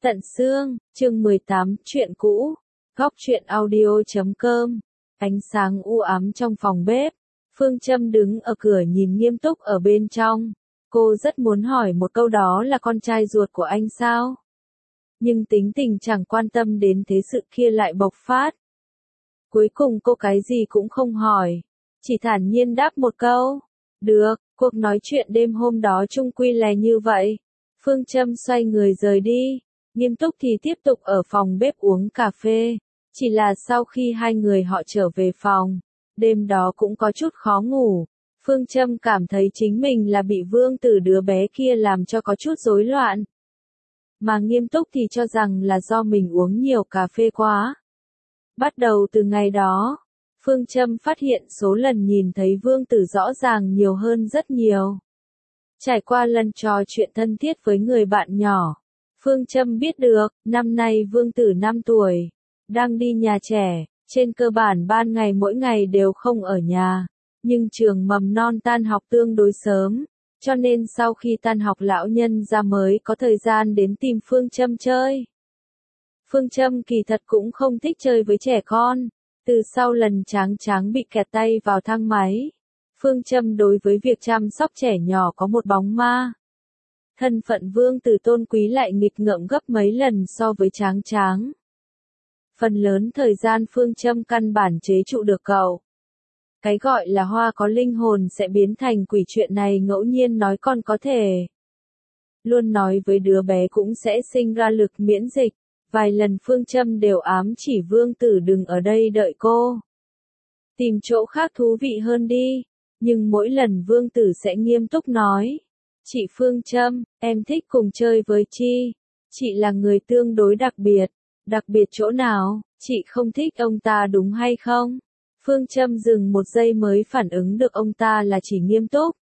Tận xương, chương 18, chuyện cũ. Góc truyện audio.com. Ánh sáng u ám trong phòng bếp. Phương Châm đứng ở cửa nhìn nghiêm túc ở bên trong. Cô rất muốn hỏi một câu, đó là con trai ruột của anh sao? Nhưng tính tình chẳng quan tâm đến thế sự kia lại bộc phát. Cuối cùng cô cái gì cũng không hỏi. Chỉ thản nhiên đáp một câu. Được, cuộc nói chuyện đêm hôm đó chung quy là như vậy. Phương Châm xoay người rời đi. Nghiêm túc thì tiếp tục ở phòng bếp uống cà phê. Chỉ là sau khi hai người họ trở về phòng, đêm đó cũng có chút khó ngủ. Phương Châm cảm thấy chính mình là bị Vương Tử đứa bé kia làm cho có chút rối loạn. Mà Nghiêm túc thì cho rằng là do mình uống nhiều cà phê quá. Bắt đầu từ ngày đó, Phương Châm phát hiện số lần nhìn thấy Vương Tử rõ ràng nhiều hơn rất nhiều. Trải qua lần trò chuyện thân thiết với người bạn nhỏ, Phương Châm biết được, năm nay Vương Tử 5 tuổi, đang đi nhà trẻ, trên cơ bản ban ngày mỗi ngày đều không ở nhà, nhưng trường mầm non tan học tương đối sớm, cho nên sau khi tan học lão nhân ra mới có thời gian đến tìm Phương Châm chơi. Phương Châm kỳ thật cũng không thích chơi với trẻ con, từ sau lần Tráng Tráng bị kẹt tay vào thang máy, Phương Châm đối với việc chăm sóc trẻ nhỏ có một bóng ma. Thân phận Vương Tử tôn quý lại nghịch ngợm gấp mấy lần so với Tráng Tráng. Phần lớn thời gian Phương Châm căn bản chế trụ được cậu. Cái gọi là hoa có linh hồn sẽ biến thành quỷ, chuyện này ngẫu nhiên nói con có thể. Luôn nói với đứa bé cũng sẽ sinh ra lực miễn dịch. Vài lần Phương Châm đều ám chỉ Vương Tử đừng ở đây đợi cô. Tìm chỗ khác thú vị hơn đi. Nhưng mỗi lần Vương Tử sẽ nghiêm túc nói. Chị Phương Châm, em thích cùng chơi với Chi. Chị là người tương đối đặc biệt. Đặc biệt chỗ nào, chị không thích ông ta đúng hay không? Phương Châm dừng một giây mới phản ứng được ông ta là chỉ nghiêm túc.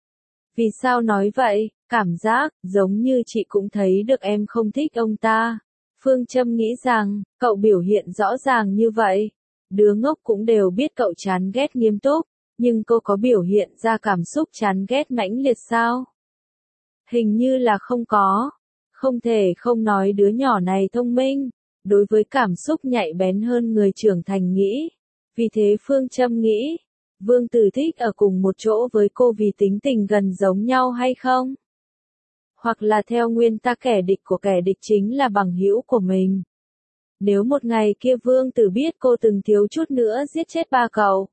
Vì sao nói vậy? Cảm giác, giống như chị cũng thấy được em không thích ông ta. Phương Châm nghĩ rằng, cậu biểu hiện rõ ràng như vậy. Đứa ngốc cũng đều biết cậu chán ghét nghiêm túc, nhưng cô có biểu hiện ra cảm xúc chán ghét mãnh liệt sao? Hình như là không có. Không thể không nói đứa nhỏ này thông minh, đối với cảm xúc nhạy bén hơn người trưởng thành nghĩ. Vì thế Phương Châm nghĩ, Vương Tử thích ở cùng một chỗ với cô vì tính tình gần giống nhau hay không? Hoặc là theo nguyên tắc kẻ địch của kẻ địch chính là bằng hữu của mình. Nếu một ngày kia Vương Tử biết cô từng thiếu chút nữa giết chết ba cậu,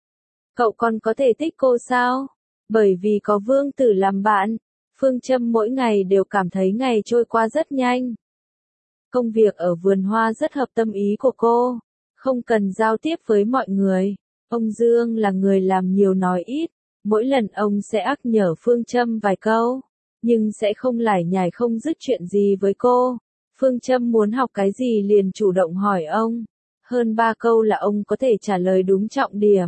cậu còn có thể thích cô sao? Bởi vì có Vương Tử làm bạn, Phương Châm mỗi ngày đều cảm thấy ngày trôi qua rất nhanh. Công việc ở vườn hoa rất hợp tâm ý của cô, không cần giao tiếp với mọi người. Ông Dương là người làm nhiều nói ít, mỗi lần ông sẽ nhắc nhở Phương Châm vài câu, nhưng sẽ không lải nhải không dứt chuyện gì với cô. Phương Châm muốn học cái gì liền chủ động hỏi ông, hơn 3 câu là ông có thể trả lời đúng trọng điểm.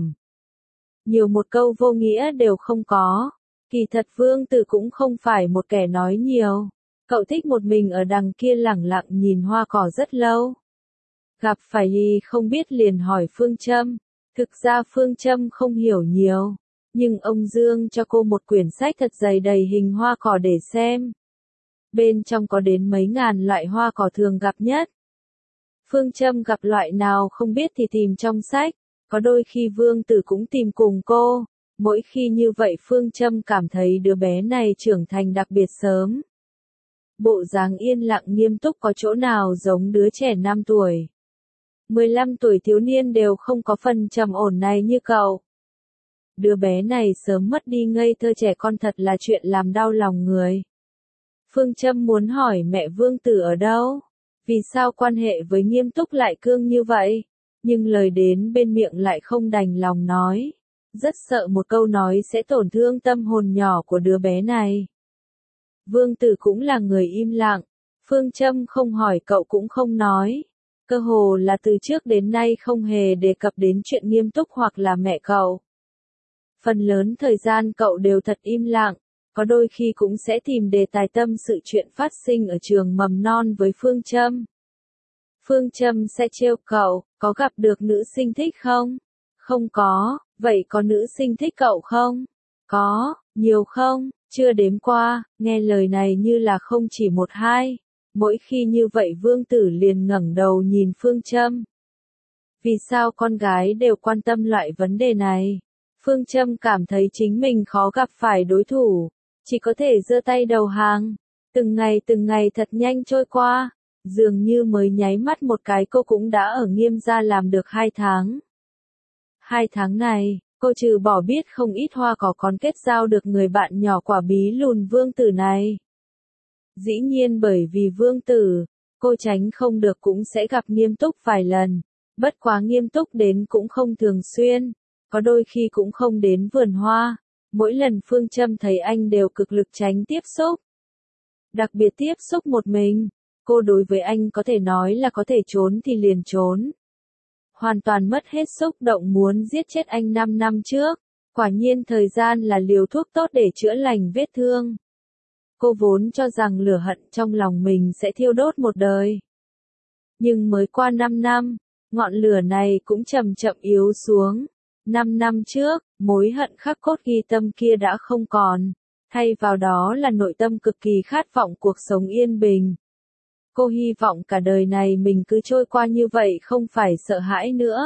Nhiều một câu vô nghĩa đều không có. Kỳ thật Vương Tử cũng không phải một kẻ nói nhiều. Cậu thích một mình ở đằng kia lẳng lặng nhìn hoa cỏ rất lâu. Gặp phải gì không biết liền hỏi Phương Châm. Thực ra Phương Châm không hiểu nhiều, nhưng ông Dương cho cô một quyển sách thật dày đầy hình hoa cỏ để xem. Bên trong có đến mấy ngàn loại hoa cỏ thường gặp nhất. Phương Châm gặp loại nào không biết thì tìm trong sách, có đôi khi Vương Tử cũng tìm cùng cô. Mỗi khi như vậy Phương Châm cảm thấy đứa bé này trưởng thành đặc biệt sớm. Bộ dáng yên lặng nghiêm túc có chỗ nào giống đứa trẻ 5 tuổi. 15 tuổi thiếu niên đều không có phần trầm ổn này như cậu. Đứa bé này sớm mất đi ngây thơ trẻ con thật là chuyện làm đau lòng người. Phương Châm muốn hỏi mẹ Vương Tử ở đâu? Vì sao quan hệ với nghiêm túc lại cương như vậy? Nhưng lời đến bên miệng lại không đành lòng nói. Rất sợ một câu nói sẽ tổn thương tâm hồn nhỏ của đứa bé này. Vương Tử cũng là người im lặng. Phương Châm không hỏi cậu cũng không nói. Cơ hồ là từ trước đến nay không hề đề cập đến chuyện nghiêm túc hoặc là mẹ cậu. Phần lớn thời gian cậu đều thật im lặng, có đôi khi cũng sẽ tìm đề tài tâm sự chuyện phát sinh ở trường mầm non với Phương Châm. Phương Châm sẽ trêu cậu, có gặp được nữ sinh thích không? Không có, vậy có nữ sinh thích cậu không? Có, nhiều không? Chưa đếm qua, nghe lời này như là không chỉ một hai. Mỗi khi như vậy Vương Tử liền ngẩng đầu nhìn Phương Châm. Vì sao con gái đều quan tâm loại vấn đề này? Phương Châm cảm thấy chính mình khó gặp phải đối thủ, chỉ có thể giơ tay đầu hàng. Từng ngày thật nhanh trôi qua, dường như mới nháy mắt một cái cô cũng đã ở Nghiêm gia làm được 2 tháng. 2 tháng này, cô trừ bỏ biết không ít hoa cỏ còn kết giao được người bạn nhỏ quả bí lùn Vương Tử này. Dĩ nhiên bởi vì Vương Tử, cô tránh không được cũng sẽ gặp Nghiêm Túc vài lần, bất quá Nghiêm Túc đến cũng không thường xuyên, có đôi khi cũng không đến vườn hoa, mỗi lần Phương Châm thấy anh đều cực lực tránh tiếp xúc. Đặc biệt tiếp xúc một mình, cô đối với anh có thể nói là có thể trốn thì liền trốn. Hoàn toàn mất hết xúc động muốn giết chết anh 5 năm trước, quả nhiên thời gian là liều thuốc tốt để chữa lành vết thương. Cô vốn cho rằng lửa hận trong lòng mình sẽ thiêu đốt một đời. Nhưng mới qua 5 năm, ngọn lửa này cũng chậm chậm yếu xuống. 5 năm trước, mối hận khắc cốt ghi tâm kia đã không còn, thay vào đó là nội tâm cực kỳ khát vọng cuộc sống yên bình. Cô hy vọng cả đời này mình cứ trôi qua như vậy không phải sợ hãi nữa.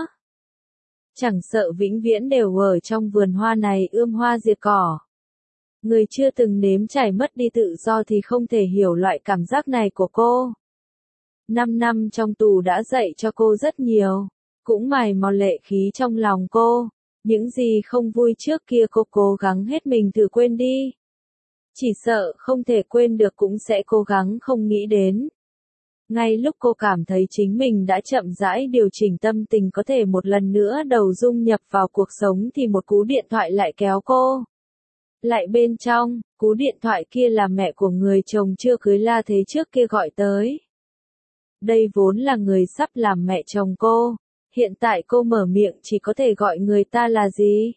Chẳng sợ vĩnh viễn đều ở trong vườn hoa này ươm hoa diệt cỏ. Người chưa từng nếm trải mất đi tự do thì không thể hiểu loại cảm giác này của cô. 5 năm trong tù đã dạy cho cô rất nhiều, cũng mài mòn lệ khí trong lòng cô. Những gì không vui trước kia cô cố gắng hết mình thử quên đi. Chỉ sợ không thể quên được cũng sẽ cố gắng không nghĩ đến. Ngay lúc cô cảm thấy chính mình đã chậm rãi điều chỉnh tâm tình có thể một lần nữa đầu dung nhập vào cuộc sống thì một cú điện thoại lại kéo cô. Lại bên trong, cú điện thoại kia là mẹ của người chồng chưa cưới La Thế trước kia gọi tới. Đây vốn là người sắp làm mẹ chồng cô, hiện tại cô mở miệng chỉ có thể gọi người ta là gì?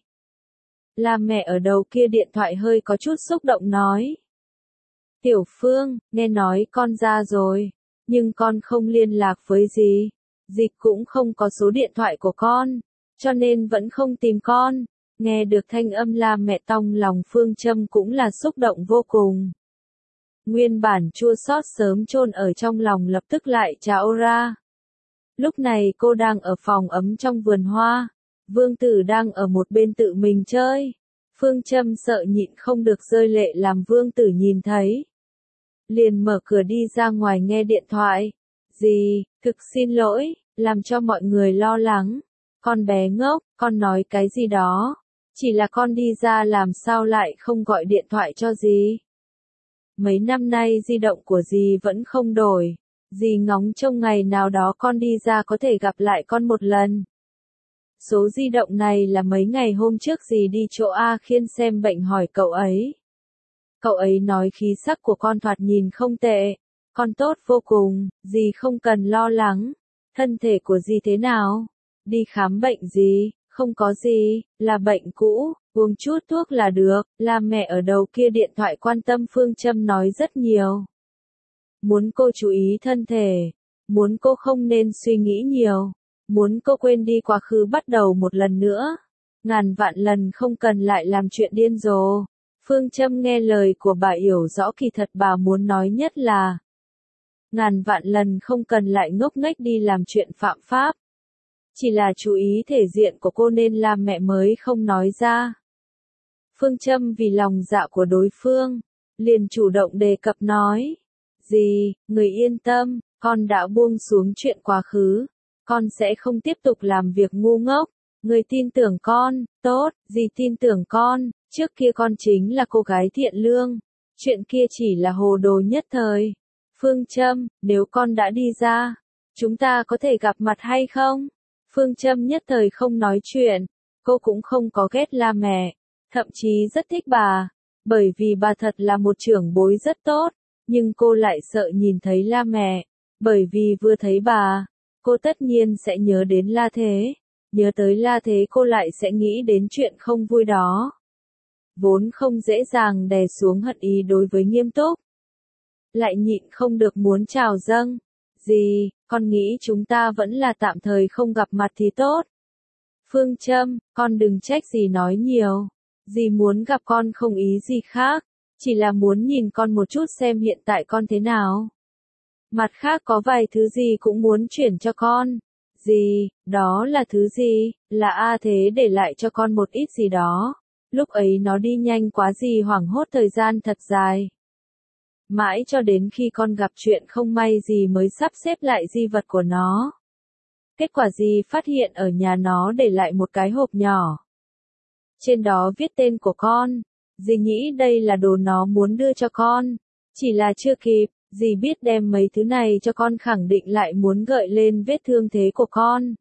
La mẹ ở đầu kia điện thoại hơi có chút xúc động nói. Tiểu Phương, nghe nói con ra rồi, nhưng con không liên lạc với dì. Dịch cũng không có số điện thoại của con, cho nên vẫn không tìm con. Nghe được thanh âm La mẹ trong lòng Phương Châm cũng là xúc động vô cùng. Nguyên bản chua xót sớm chôn ở trong lòng lập tức lại trào ra. Lúc này cô đang ở phòng ấm trong vườn hoa, Vương Tử đang ở một bên tự mình chơi. Phương Châm sợ nhịn không được rơi lệ làm Vương Tử nhìn thấy. Liền mở cửa đi ra ngoài nghe điện thoại. Dì, thực xin lỗi, làm cho mọi người lo lắng. Con bé ngốc, con nói cái gì đó. Chỉ là con đi ra làm sao lại không gọi điện thoại cho dì. Mấy năm nay di động của dì vẫn không đổi. Dì ngóng trông ngày nào đó con đi ra có thể gặp lại con một lần. Số di động này là mấy ngày hôm trước dì đi chỗ A Khiên xem bệnh hỏi cậu ấy. Cậu ấy nói khí sắc của con thoạt nhìn không tệ. Con tốt vô cùng, dì không cần lo lắng. Thân thể của dì thế nào? Đi khám bệnh gì? Không có gì, là bệnh cũ, uống chút thuốc là được. La mẹ ở đầu kia điện thoại quan tâm Phương Châm nói rất nhiều. Muốn cô chú ý thân thể, muốn cô không nên suy nghĩ nhiều, muốn cô quên đi quá khứ bắt đầu một lần nữa. Ngàn vạn lần không cần lại làm chuyện điên rồ. Phương Châm nghe lời của bà hiểu rõ kỳ thật bà muốn nói nhất là ngàn vạn lần không cần lại ngốc nghếch đi làm chuyện phạm pháp. Chỉ là chú ý thể diện của cô nên La mẹ mới không nói ra. Phương Châm vì lòng dạ của đối phương, liền chủ động đề cập nói. Dì, người yên tâm, con đã buông xuống chuyện quá khứ. Con sẽ không tiếp tục làm việc ngu ngốc. Người tin tưởng con, tốt, dì tin tưởng con. Trước kia con chính là cô gái thiện lương. Chuyện kia chỉ là hồ đồ nhất thời. Phương Châm, nếu con đã đi ra, chúng ta có thể gặp mặt hay không? Phương Châm nhất thời không nói chuyện. Cô cũng không có ghét La mẹ. Thậm chí rất thích bà. Bởi vì bà thật là một trưởng bối rất tốt. Nhưng cô lại sợ nhìn thấy La mẹ. Bởi vì vừa thấy bà, cô tất nhiên sẽ nhớ đến La Thế. Nhớ tới La Thế cô lại sẽ nghĩ đến chuyện không vui đó. Vốn không dễ dàng đè xuống hận ý đối với Nghiêm Túc. Lại nhịn không được muốn chào dâng. Dì, con nghĩ chúng ta vẫn là tạm thời không gặp mặt thì tốt. Phương Châm, con đừng trách dì nói nhiều. Dì muốn gặp con không ý gì khác. Chỉ là muốn nhìn con một chút xem hiện tại con thế nào. Mặt khác có vài thứ gì cũng muốn chuyển cho con. Gì, đó là thứ gì, là A Thế để lại cho con một ít gì đó. Lúc ấy nó đi nhanh quá gì hoảng hốt thời gian thật dài. Mãi cho đến khi con gặp chuyện không may gì mới sắp xếp lại di vật của nó. Kết quả gì phát hiện ở nhà nó để lại một cái hộp nhỏ. Trên đó viết tên của con. Dì nghĩ đây là đồ nó muốn đưa cho con. Chỉ là chưa kịp, dì biết đem mấy thứ này cho con khẳng định lại muốn gợi lên vết thương thế của con.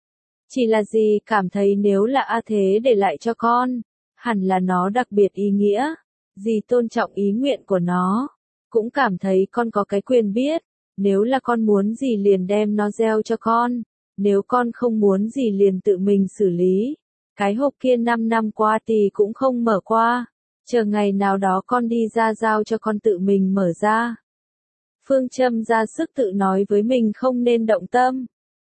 Chỉ là dì cảm thấy nếu là A Thế để lại cho con, hẳn là nó đặc biệt ý nghĩa. Dì tôn trọng ý nguyện của nó. Cũng cảm thấy con có cái quyền biết. Nếu là con muốn gì liền đem nó gieo cho con. Nếu con không muốn gì liền tự mình xử lý. Cái hộp kia 5 năm qua thì cũng không mở qua. Chờ ngày nào đó con đi ra giao cho con tự mình mở ra. Phương Châm ra sức tự nói với mình không nên động tâm.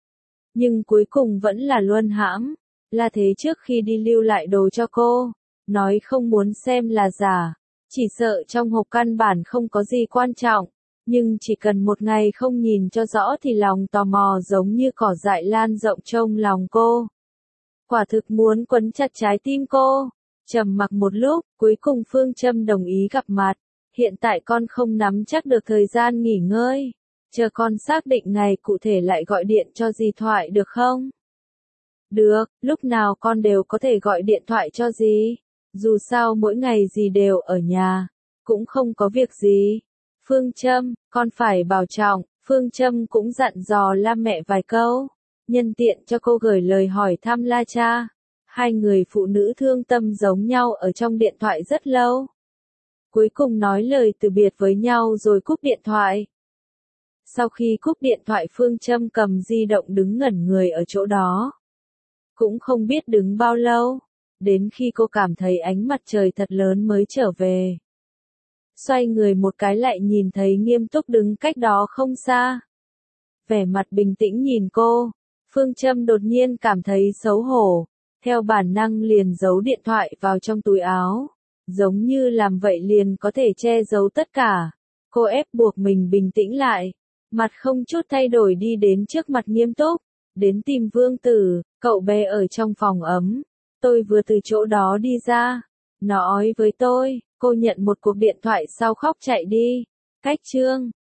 Nhưng cuối cùng vẫn là luân hãm. Là thế trước khi đi lưu lại đồ cho cô. Nói không muốn xem là giả. Chỉ sợ trong hộp căn bản không có gì quan trọng. Nhưng chỉ cần một ngày không nhìn cho rõ thì lòng tò mò giống như cỏ dại lan rộng trong lòng cô. Quả thực muốn quấn chặt trái tim cô. Trầm mặc một lúc, cuối cùng Phương Châm đồng ý gặp mặt. Hiện tại con không nắm chắc được thời gian nghỉ ngơi. Chờ con xác định ngày cụ thể lại gọi điện cho dì thoại được không? Được, lúc nào con đều có thể gọi điện thoại cho dì. Dù sao mỗi ngày dì đều ở nhà. Cũng không có việc gì. Phương Châm, con phải bảo trọng. Phương Châm cũng dặn dò la mẹ vài câu. Nhân tiện cho cô gửi lời hỏi thăm La Cha. Hai người phụ nữ thương tâm giống nhau ở trong điện thoại rất lâu. Cuối cùng nói lời từ biệt với nhau rồi cúp điện thoại. Sau khi cúp điện thoại Phương Châm cầm di động đứng ngẩn người ở chỗ đó. Cũng không biết đứng bao lâu. Đến khi cô cảm thấy ánh mặt trời thật lớn mới trở về. Xoay người một cái lại nhìn thấy Nghiêm Túc đứng cách đó không xa. Vẻ mặt bình tĩnh nhìn cô. Phương Châm đột nhiên cảm thấy xấu hổ. Theo bản năng liền giấu điện thoại vào trong túi áo. Giống như làm vậy liền có thể che giấu tất cả. Cô ép buộc mình bình tĩnh lại. Mặt không chút thay đổi đi đến trước mặt Nghiêm Túc. Đến tìm Vương Tử, cậu bé ở trong phòng ấm. Tôi vừa từ chỗ đó đi ra. Nói với tôi, cô nhận một cuộc điện thoại sau khóc chạy đi. Cách chương